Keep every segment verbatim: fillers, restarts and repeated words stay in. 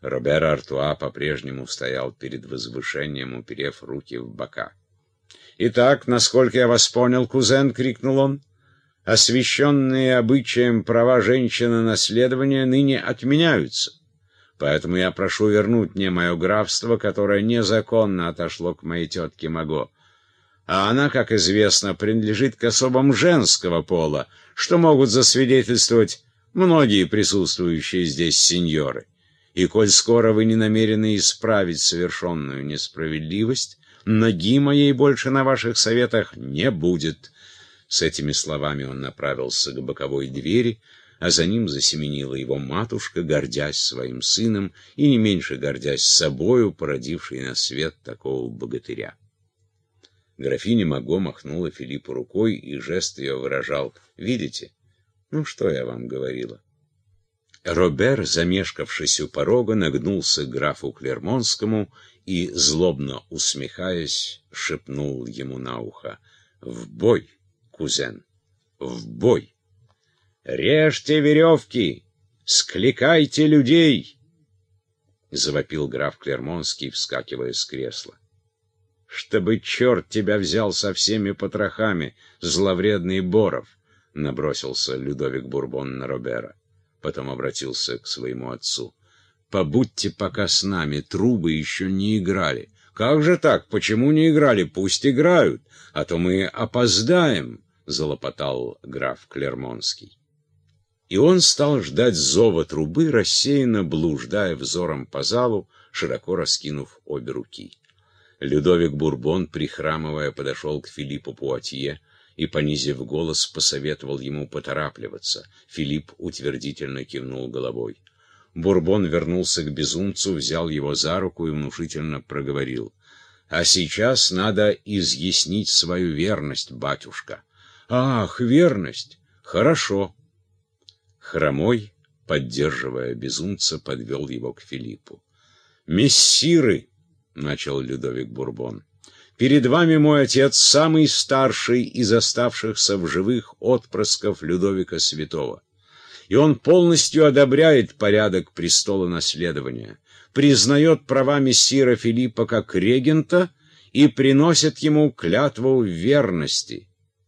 Робер Артуа по-прежнему стоял перед возвышением, уперев руки в бока. «Итак, насколько я вас понял, кузен», — крикнул он, — «освященные обычаем права женщины на наследование ныне отменяются. Поэтому я прошу вернуть мне мое графство, которое незаконно отошло к моей тетке Маго. А она, как известно, принадлежит к особам женского пола, что могут засвидетельствовать многие присутствующие здесь сеньоры. И коль скоро вы не намерены исправить совершенную несправедливость, ноги моей больше на ваших советах не будет». С этими словами он направился к боковой двери, а за ним засеменила его матушка, гордясь своим сыном и не меньше гордясь собою, породившей на свет такого богатыря. Графиня Маго махнула Филиппу рукой, и жест ее выражал: «Видите? Ну, что я вам говорила?» Робер, замешкавшись у порога, нагнулся к графу Клермонскому и, злобно усмехаясь, шепнул ему на ухо: «В бой, кузен, в бой! Режьте веревки! Скликайте людей!» — завопил граф Клермонский, вскакивая с кресла. «Чтобы черт тебя взял со всеми потрохами, зловредный Боров!» — набросился Людовик Бурбон на Робера. Потом обратился к своему отцу: «Побудьте пока с нами, трубы еще не играли». «Как же так? Почему не играли? Пусть играют, а то мы опоздаем», — залопотал граф Клермонский. И он стал ждать зова трубы, рассеянно блуждая взором по залу, широко раскинув обе руки. Людовик Бурбон, прихрамывая, подошел к Филиппу Пуатье и, понизив голос, посоветовал ему поторапливаться. Филипп утвердительно кивнул головой. Бурбон вернулся к безумцу, взял его за руку и внушительно проговорил: «А сейчас надо изъяснить свою верность, батюшка». «Ах, верность! Хорошо!» Хромой, поддерживая безумца, подвел его к Филиппу. «Мессиры!» — начал Людовик Бурбон. «Перед вами мой отец, самый старший из оставшихся в живых отпрысков Людовика Святого. И он полностью одобряет порядок престола наследования, признает права мессира Филиппа как регента и приносит ему клятву верности».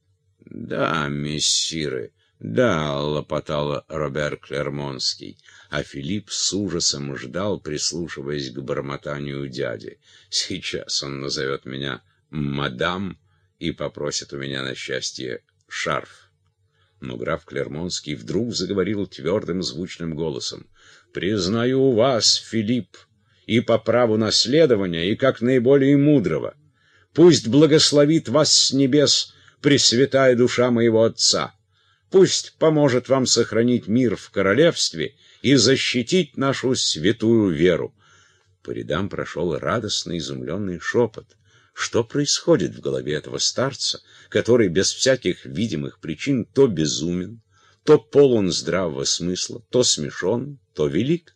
«Да, мессиры, да», — лопотал Робер Клермонский, а Филипп с ужасом ждал, прислушиваясь к бормотанию дяди. «Сейчас он назовет меня мадам и попросит у меня на счастье шарф». Но граф Клермонский вдруг заговорил твердым звучным голосом: «Признаю вас, Филипп, и по праву наследования, и как наиболее мудрого. Пусть благословит вас с небес пресвятая душа моего отца. Пусть поможет вам сохранить мир в королевстве и защитить нашу святую веру». По рядам прошел радостный изумленный шепот. Что происходит в голове этого старца, который без всяких видимых причин то безумен, то полон здравого смысла, то смешон, то велик?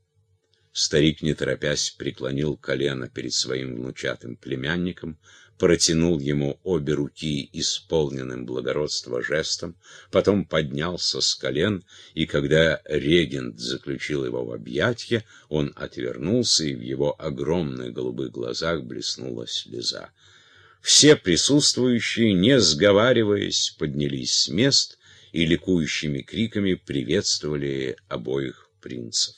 Старик, не торопясь, преклонил колено перед своим внучатым племянником, протянул ему обе руки исполненным благородства жестом, потом поднялся с колен, и когда регент заключил его в объятья, он отвернулся, и в его огромных голубых глазах блеснула слеза. Все присутствующие, не сговариваясь, поднялись с мест и ликующими криками приветствовали обоих принцев.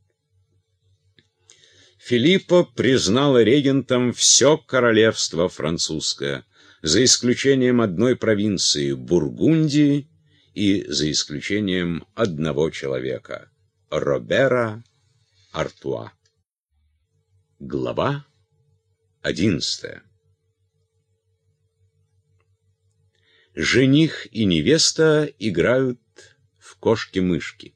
Филиппа признала регентом все королевство французское, за исключением одной провинции — Бургундии, и за исключением одного человека — Робера Артуа. Глава одиннадцатая. Жених и невеста играют в кошки-мышки.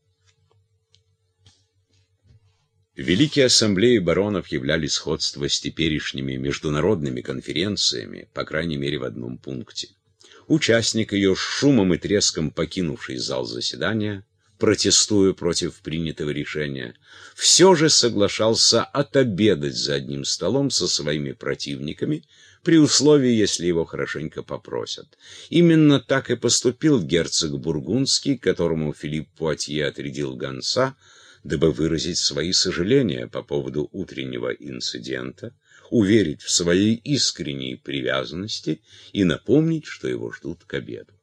Великие ассамблеи баронов являли сходство с теперешними международными конференциями, по крайней мере в одном пункте. Участник ее, с шумом и треском покинувший зал заседания, протестуя против принятого решения, все же соглашался отобедать за одним столом со своими противниками, при условии, если его хорошенько попросят. Именно так и поступил герцог Бургундский, которому Филипп Пуатье отрядил гонца, дабы выразить свои сожаления по поводу утреннего инцидента, уверить в своей искренней привязанности и напомнить, что его ждут к обеду.